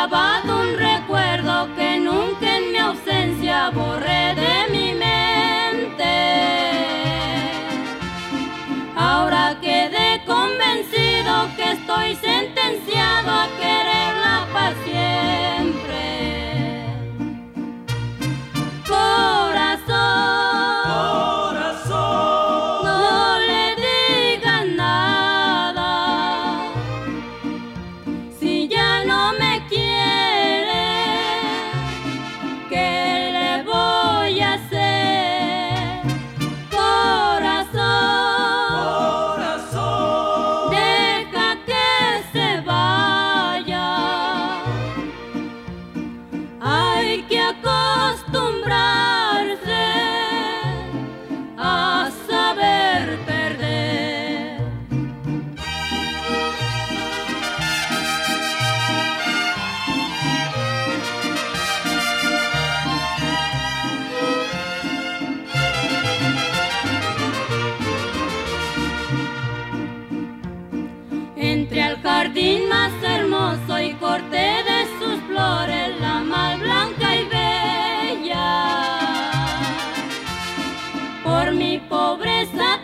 grabado un recuerdo que nunca en mi ausencia borré de mi mente. Ahora quedé convencido que estoy sentenciado a quererla para siempre. Corazón, no le digas nada. Si ya no me quiere, ¿qué le voy a hacer? Corazón, deja que se vaya. Hay que acostumbrarse a saber perder. Entré al jardín más hermoso y corté de sus flores la más blanca y bella. Por mi pobreza